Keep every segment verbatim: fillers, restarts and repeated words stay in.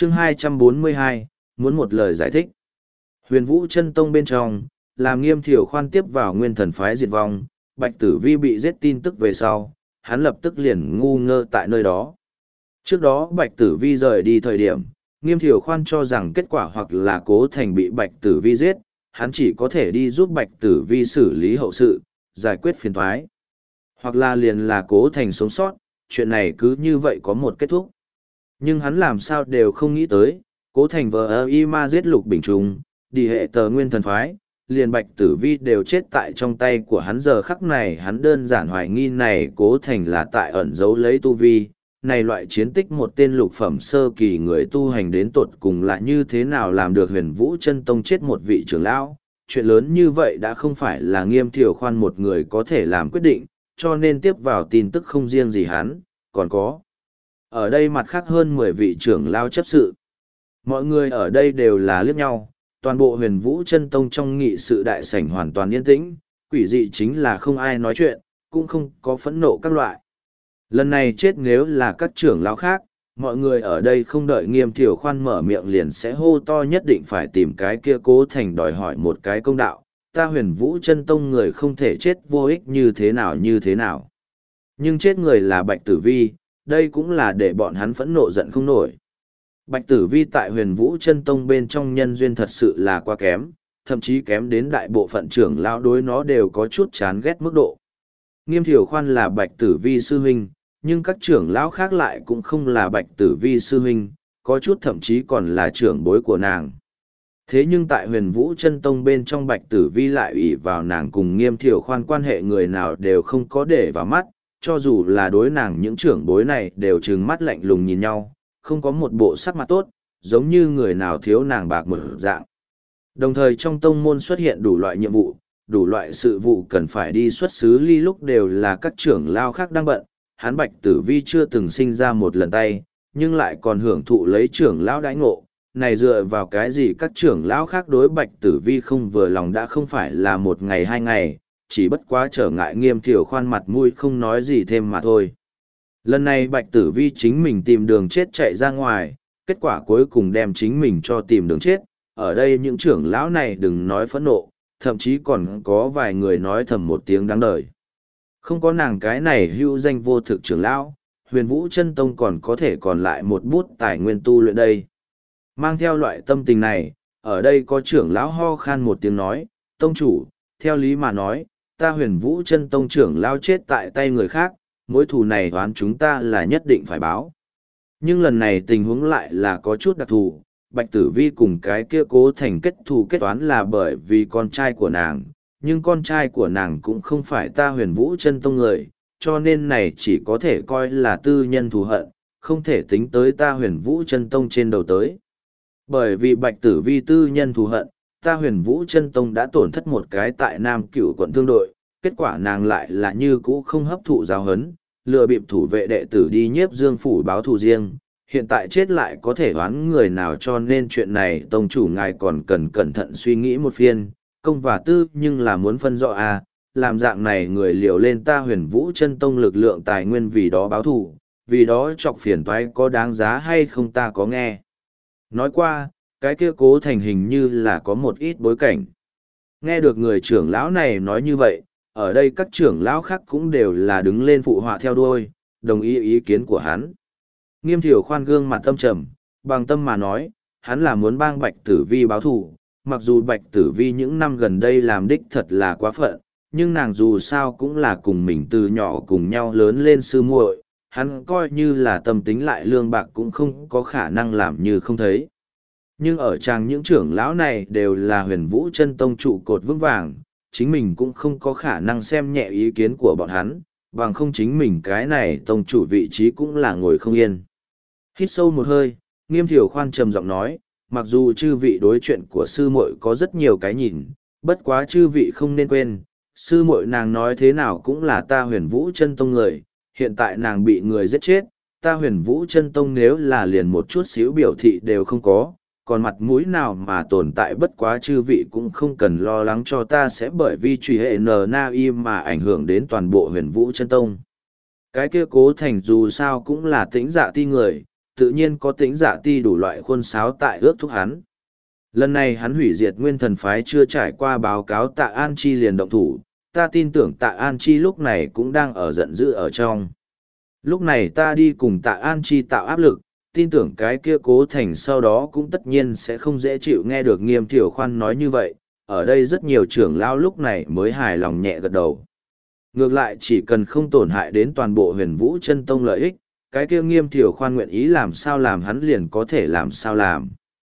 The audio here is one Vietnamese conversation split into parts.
chương hai trăm bốn mươi hai, muốn một lời giải thích. Huyền Vũ Chân Tông bên trong, làm Nghiêm Thiều Khoan tiếp vào Nguyên Thần phái diệt vong, Bạch Tử Vi bị giết tin tức về sau, hắn lập tức liền ngu ngơ tại nơi đó. Trước đó Bạch Tử Vi rời đi thời điểm, Nghiêm Thiều Khoan cho rằng kết quả hoặc là Cố Thành bị Bạch Tử Vi giết, hắn chỉ có thể đi giúp Bạch Tử Vi xử lý hậu sự, giải quyết phiền toái. Hoặc là liền là Cố Thành sống sót, chuyện này cứ như vậy có một kết thúc. Nhưng hắn làm sao đều không nghĩ tới, Cố Thành vờ ơ y ma giết Lục Bình Trung, đi hệ tờ Nguyên Thần phái, liền Bạch Tử Vi đều chết tại trong tay của hắn. Giờ khắc này hắn đơn giản hoài nghi này Cố Thành là tại ẩn giấu lấy tu vi. Này loại chiến tích một tên lục phẩm sơ kỳ người tu hành đến tột cùng là như thế nào làm được Huyền Vũ Chân Tông chết một vị trưởng lão. Chuyện lớn như vậy đã không phải là Nghiêm Thiều Khoan một người có thể làm quyết định, cho nên tiếp vào tin tức không riêng gì hắn, còn có. Ở đây mặt khác hơn mười vị trưởng lão chấp sự. Mọi người ở đây đều là liếc nhau, toàn bộ Huyền Vũ Chân Tông trong nghị sự đại sảnh hoàn toàn yên tĩnh, quỷ dị chính là không ai nói chuyện, cũng không có phẫn nộ các loại. Lần này chết nếu là các trưởng lão khác, mọi người ở đây không đợi Nghiêm Thiều Khoan mở miệng liền sẽ hô to nhất định phải tìm cái kia Cố Thành đòi hỏi một cái công đạo, ta Huyền Vũ Chân Tông người không thể chết vô ích như thế nào như thế nào. Nhưng chết người là Bạch Tử Vi, đây cũng là để bọn hắn phẫn nộ giận không nổi. Bạch Tử Vi tại Huyền Vũ Chân Tông bên trong nhân duyên thật sự là quá kém, thậm chí kém đến đại bộ phận trưởng lão đối nó đều có chút chán ghét mức độ. Nghiêm Thiều Khoan là Bạch Tử Vi sư huynh, nhưng các trưởng lão khác lại cũng không là Bạch Tử Vi sư huynh, có chút thậm chí còn là trưởng bối của nàng. Thế nhưng tại Huyền Vũ Chân Tông bên trong Bạch Tử Vi lại ủy vào nàng cùng Nghiêm Thiều Khoan quan hệ người nào đều không có để vào mắt, cho dù là đối nàng những trưởng bối này đều trừng mắt lạnh lùng nhìn nhau, không có một bộ sắc mặt tốt, giống như người nào thiếu nàng bạc một dạng. Đồng thời trong tông môn xuất hiện đủ loại nhiệm vụ, đủ loại sự vụ cần phải đi xuất xứ ly lúc đều là các trưởng lao khác đang bận, hắn Bạch Tử Vi chưa từng sinh ra một lần tay, nhưng lại còn hưởng thụ lấy trưởng lão đãi ngộ, này dựa vào cái gì các trưởng lão khác đối Bạch Tử Vi không vừa lòng đã không phải là một ngày hai ngày, chỉ bất quá trở ngại Nghiêm Thiều Khoan mặt mũi không nói gì thêm mà thôi. Lần này Bạch Tử Vi chính mình tìm đường chết chạy ra ngoài, kết quả cuối cùng đem chính mình cho tìm đường chết, ở đây những trưởng lão này đừng nói phẫn nộ, thậm chí còn có vài người nói thầm một tiếng đáng đời. Không có nàng cái này hữu danh vô thực trưởng lão, Huyền Vũ Chân Tông còn có thể còn lại một bút tài nguyên tu luyện đây. Mang theo loại tâm tình này, ở đây có trưởng lão ho khan một tiếng nói, tông chủ, theo lý mà nói, ta Huyền Vũ Chân Tông trưởng lão chết tại tay người khác, mối thù này đoán chúng ta là nhất định phải báo. Nhưng lần này tình huống lại là có chút đặc thù, Bạch Tử Vi cùng cái kia Cố Thành kết thù kết toán là bởi vì con trai của nàng, nhưng con trai của nàng cũng không phải ta Huyền Vũ Chân Tông người, cho nên này chỉ có thể coi là tư nhân thù hận, không thể tính tới ta Huyền Vũ Chân Tông trên đầu tới. Bởi vì Bạch Tử Vi tư nhân thù hận, ta Huyền Vũ Chân Tông đã tổn thất một cái tại Nam Cửu quận thương đội, kết quả nàng lại là như cũ không hấp thụ giáo huấn, lừa bịp thủ vệ đệ tử đi nhiếp Dương phủ báo thù riêng, hiện tại chết lại có thể đoán người nào, cho nên chuyện này tông chủ ngài còn cần cẩn thận suy nghĩ một phiên, công và tư nhưng là muốn phân rõ à, làm dạng này người liều lên ta Huyền Vũ Chân Tông lực lượng tài nguyên vì đó báo thù, vì đó chọc phiền toái có đáng giá hay không ta có nghe. Nói qua, cái kia Cố Thành hình như là có một ít bối cảnh. Nghe được người trưởng lão này nói như vậy, ở đây các trưởng lão khác cũng đều là đứng lên phụ họa theo đuôi, đồng ý ý kiến của hắn. Nghiêm Thiều Khoan gương mặt tâm trầm, bằng tâm mà nói, hắn là muốn bang Bạch Tử Vi báo thù, mặc dù Bạch Tử Vi những năm gần đây làm đích thật là quá phận, nhưng nàng dù sao cũng là cùng mình từ nhỏ cùng nhau lớn lên sư muội, hắn coi như là tâm tính lại lương bạc cũng không có khả năng làm như không thấy. Nhưng ở trang những trưởng lão này đều là Huyền Vũ Chân Tông trụ cột vững vàng, chính mình cũng không có khả năng xem nhẹ ý kiến của bọn hắn, bằng không chính mình cái này tông chủ vị trí cũng là ngồi không yên. Hít sâu một hơi, Nghiêm Thiều Khoan trầm giọng nói, mặc dù chư vị đối chuyện của sư muội có rất nhiều cái nhìn, bất quá chư vị không nên quên, sư muội nàng nói thế nào cũng là ta Huyền Vũ Chân Tông người, hiện tại nàng bị người giết chết, ta Huyền Vũ Chân Tông nếu là liền một chút xíu biểu thị đều không có, còn mặt mũi nào mà tồn tại, bất quá chư vị cũng không cần lo lắng cho ta sẽ bởi vì truy hệ N Na Y mà ảnh hưởng đến toàn bộ Huyền Vũ Chân Tông. Cái kia Cố Thành dù sao cũng là tĩnh dạ ti người, tự nhiên có tính dạ ti đủ loại khuôn sáo tại ước thúc hắn. Lần này hắn hủy diệt nguyên thần phái chưa trải qua báo cáo Tạ An Chi liền động thủ, ta tin tưởng Tạ An Chi lúc này cũng đang ở giận dữ ở trong. Lúc này ta đi cùng Tạ An Chi tạo áp lực, tin tưởng cái kia Cố Thành sau đó cũng tất nhiên sẽ không dễ chịu nghe được Nghiêm Thiểu Khoan nói như vậy, ở đây rất nhiều trưởng lão lúc này mới hài lòng nhẹ gật đầu. Ngược lại chỉ cần không tổn hại đến toàn bộ huyền vũ chân tông lợi ích, cái kia Nghiêm Thiểu Khoan nguyện ý làm sao làm hắn liền có thể làm sao làm.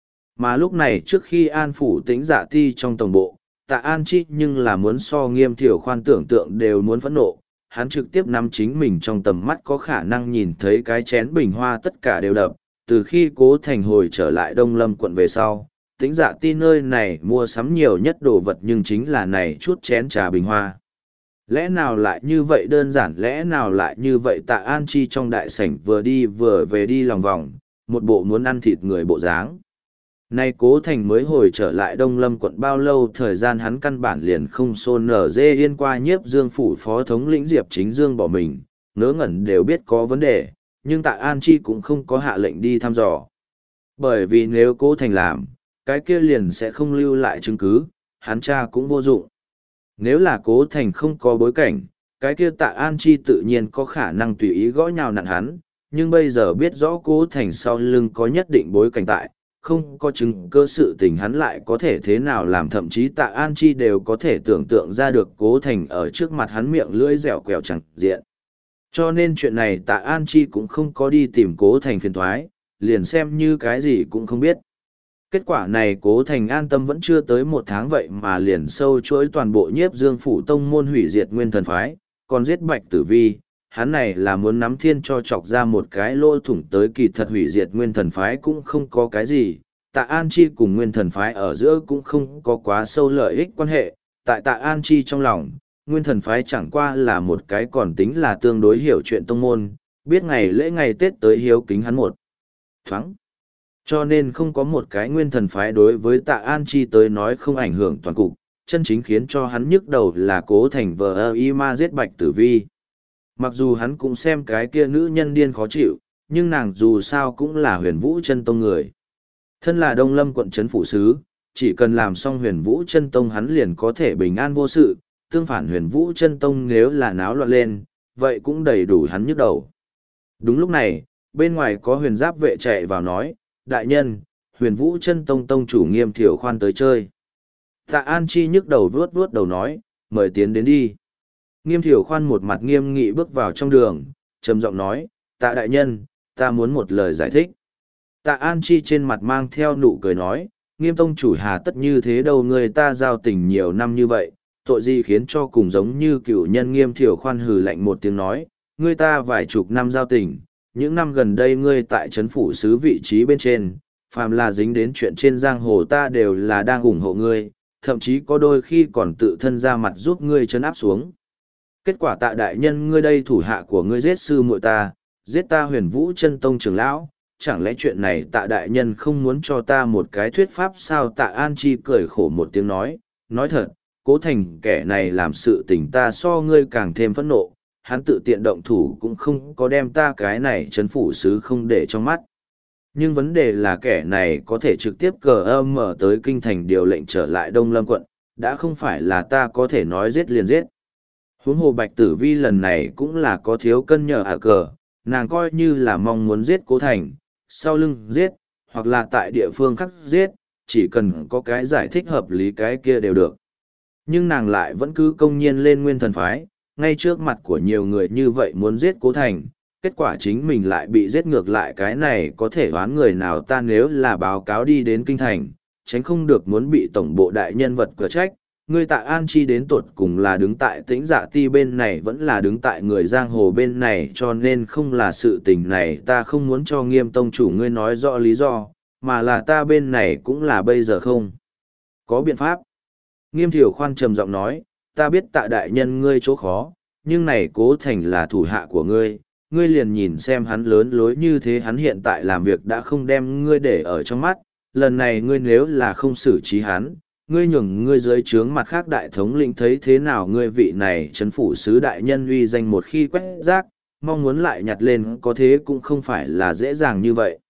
Mà lúc này trước khi an phủ tĩnh dạ ti trong tổng bộ, Tạ An Chi nhưng là muốn so Nghiêm Thiểu Khoan tưởng tượng đều muốn phẫn nộ, hắn trực tiếp nắm chính mình trong tầm mắt có khả năng nhìn thấy cái chén bình hoa tất cả đều đập, từ khi Cố Thành hồi trở lại Đông Lâm quận về sau, tĩnh dạ ti nơi này mua sắm nhiều nhất đồ vật nhưng chính là này chút chén trà bình hoa. Lẽ nào lại như vậy đơn giản, lẽ nào lại như vậy? Tạ An Chi trong đại sảnh vừa đi vừa về đi lòng vòng, một bộ muốn ăn thịt người bộ dáng. Nay Cố Thành mới hồi trở lại Đông Lâm quận bao lâu, thời gian hắn căn bản liền không xôn nở dê yên qua nhiếp dương phủ phó thống lĩnh Diệp Chính Dương bỏ mình, ngớ ngẩn đều biết có vấn đề, nhưng Tạ An Chi cũng không có hạ lệnh đi thăm dò. Bởi vì nếu Cố Thành làm, cái kia liền sẽ không lưu lại chứng cứ, hắn cha cũng vô dụng. Nếu là Cố Thành không có bối cảnh, cái kia Tạ An Chi tự nhiên có khả năng tùy ý gõ nhào nặn hắn, nhưng bây giờ biết rõ Cố Thành sau lưng có nhất định bối cảnh tại, không có chứng cơ sự tình hắn lại có thể thế nào làm, thậm chí Tạ An Chi đều có thể tưởng tượng ra được Cố Thành ở trước mặt hắn miệng lưỡi dẻo quẹo chẳng diện. Cho nên chuyện này Tạ An Chi cũng không có đi tìm Cố Thành phiền thoái, liền xem như cái gì cũng không biết. Kết quả này Cố Thành an tâm vẫn chưa tới một tháng vậy mà liền sâu chuỗi toàn bộ nhiếp dương phủ tông môn hủy diệt nguyên thần phái, còn giết Bạch Tử Vi, hắn này là muốn nắm thiên cho chọc ra một cái lỗ thủng tới, kỳ thật hủy diệt nguyên thần phái cũng không có cái gì, Tạ An Chi cùng nguyên thần phái ở giữa cũng không có quá sâu lợi ích quan hệ, tại Tạ An Chi trong lòng, nguyên thần phái chẳng qua là một cái còn tính là tương đối hiểu chuyện tông môn, biết ngày lễ ngày Tết tới hiếu kính hắn một thoáng. Cho nên không có một cái nguyên thần phái đối với Tạ An Chi tới nói không ảnh hưởng toàn cục, chân chính khiến cho hắn nhức đầu là Cố Thành vờ ơ y ma giết Bạch Tử Vi. Mặc dù hắn cũng xem cái kia nữ nhân điên khó chịu, nhưng nàng dù sao cũng là huyền vũ chân tông người. Thân là Đông Lâm quận trấn phủ sứ, chỉ cần làm xong huyền vũ chân tông hắn liền có thể bình an vô sự, tương phản huyền vũ chân tông nếu là náo loạn lên, vậy cũng đầy đủ hắn nhức đầu. Đúng lúc này, bên ngoài có huyền giáp vệ chạy vào nói, đại nhân, huyền vũ chân tông tông chủ Nghiêm Thiểu Khoan tới chơi. Tạ An Chi nhức đầu vuốt vuốt đầu nói, mời tiến đến đi. Nghiêm Thiểu Khoan một mặt nghiêm nghị bước vào trong đường, trầm giọng nói, Tạ đại nhân, ta muốn một lời giải thích. Tạ An Chi trên mặt mang theo nụ cười nói, Nghiêm tông chủ hà tất như thế đâu, người ta giao tình nhiều năm như vậy, tội gì khiến cho cùng giống như cựu nhân. Nghiêm Thiểu Khoan hừ lạnh một tiếng nói, người ta vài chục năm giao tình, những năm gần đây ngươi tại trấn phủ sứ vị trí bên trên, phàm là dính đến chuyện trên giang hồ ta đều là đang ủng hộ ngươi, thậm chí có đôi khi còn tự thân ra mặt giúp ngươi trấn áp xuống. Kết quả Tạ đại nhân ngươi đây thủ hạ của ngươi giết sư muội ta, giết ta huyền vũ chân tông trưởng lão, chẳng lẽ chuyện này Tạ đại nhân không muốn cho ta một cái thuyết pháp sao? Tạ An Chi cười khổ một tiếng nói, nói thật, Cố Thành kẻ này làm sự tình ta so ngươi càng thêm phẫn nộ, hắn tự tiện động thủ cũng không có đem ta cái này trấn phủ sứ không để trong mắt. Nhưng vấn đề là kẻ này có thể trực tiếp cờ âm mở tới kinh thành điều lệnh trở lại Đông Lâm quận, đã không phải là ta có thể nói giết liền giết. Huống hồ Bạch Tử Vi lần này cũng là có thiếu cân nhờ ả cờ, nàng coi như là mong muốn giết Cố Thành, sau lưng giết, hoặc là tại địa phương khác giết, chỉ cần có cái giải thích hợp lý cái kia đều được. Nhưng nàng lại vẫn cứ công nhiên lên nguyên thần phái, ngay trước mặt của nhiều người như vậy muốn giết Cố Thành, kết quả chính mình lại bị giết ngược lại, cái này có thể đoán người nào? Ta nếu là báo cáo đi đến kinh thành, tránh không được muốn bị tổng bộ đại nhân vật cửa trách. Ngươi Tạ An Chi đến tột cùng là đứng tại Tĩnh Dạ ti bên này vẫn là đứng tại người giang hồ bên này, cho nên không là sự tình này ta không muốn cho Nghiêm tông chủ ngươi nói rõ lý do, mà là ta bên này cũng là bây giờ không có biện pháp. Nghiêm Thiểu Khoan trầm giọng nói, ta biết Tạ đại nhân ngươi chỗ khó, nhưng này Cố Thành là thủ hạ của ngươi, ngươi liền nhìn xem hắn lớn lối như thế, hắn hiện tại làm việc đã không đem ngươi để ở trong mắt, lần này ngươi nếu là không xử trí hắn, ngươi nhường ngươi dưới trướng mặt khác đại thống lĩnh thấy thế nào? Ngươi vị này trấn phủ sứ đại nhân uy danh một khi quét rác, mong muốn lại nhặt lên có thế cũng không phải là dễ dàng như vậy.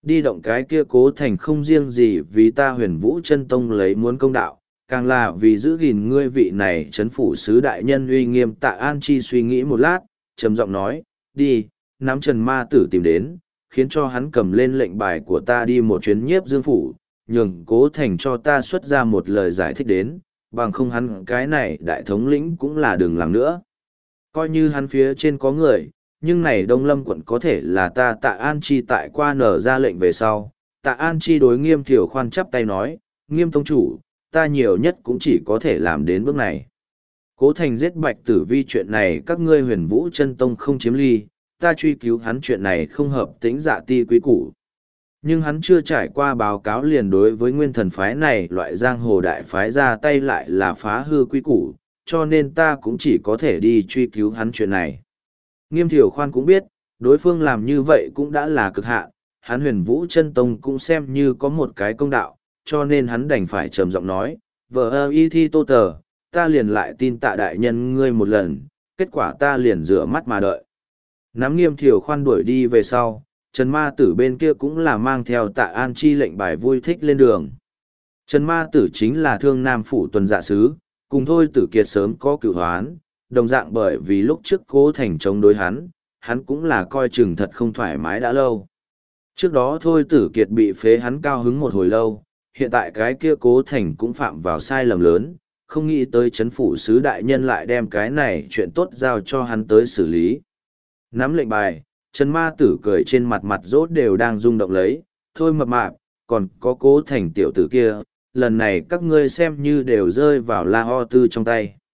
Đi động cái kia Cố Thành không riêng gì vì ta Huyền Vũ Chân Tông lấy muốn công đạo, càng là vì giữ gìn ngươi vị này chấn phủ sứ đại nhân uy nghiêm. Tạ An Chi suy nghĩ một lát, trầm giọng nói, đi, nắm Trần Ma Tử tìm đến, khiến cho hắn cầm lên lệnh bài của ta đi một chuyến nhiếp dương phủ, nhường Cố Thành cho ta xuất ra một lời giải thích đến, bằng không hắn cái này đại thống lĩnh cũng là đừng làm nữa. Coi như hắn phía trên có người, nhưng này Đông Lâm quận có thể là ta Tạ An Chi tại qua nở ra lệnh về sau. Tạ An Chi đối Nghiêm Thiều Khoan chắp tay nói, Nghiêm tông chủ, ta nhiều nhất cũng chỉ có thể làm đến bước này. Cố Thành giết Bạch Tử Vi chuyện này các ngươi Huyền Vũ Chân Tông không chiếm ly, ta truy cứu hắn chuyện này không hợp tính dạ ti quý củ. Nhưng hắn chưa trải qua báo cáo liền đối với nguyên thần phái này loại giang hồ đại phái ra tay lại là phá hư quý củ, cho nên ta cũng chỉ có thể đi truy cứu hắn chuyện này. Nghiêm Thiều Khoan cũng biết, đối phương làm như vậy cũng đã là cực hạn, hắn Huyền Vũ Chân Tông cũng xem như có một cái công đạo, cho nên hắn đành phải trầm giọng nói, vợ ơ y thi tô tờ, ta liền lại tin Tạ đại nhân ngươi một lần, kết quả ta liền rửa mắt mà đợi. Nắm Nghiêm Thiều Khoan đuổi đi về sau, Trần Ma Tử bên kia cũng là mang theo Tạ An Chi lệnh bài vui thích lên đường. Trần Ma Tử chính là Thương Nam phủ tuần dạ sứ, cùng Thôi Tử Kiệt sớm có cửu hoán, đồng dạng bởi vì lúc trước Cố Thành chống đối hắn, hắn cũng là coi chừng thật không thoải mái đã lâu. Trước đó Thôi Tử Kiệt bị phế hắn cao hứng một hồi lâu, hiện tại cái kia Cố Thành cũng phạm vào sai lầm lớn, không nghĩ tới chấn phủ sứ đại nhân lại đem cái này chuyện tốt giao cho hắn tới xử lý. Nắm lệnh bài, Trần Ma Tử cười trên mặt mặt rốt đều đang rung động lấy, thôi mập mạp, còn có Cố Thành tiểu tử kia, lần này các ngươi xem như đều rơi vào La Ho Tư trong tay.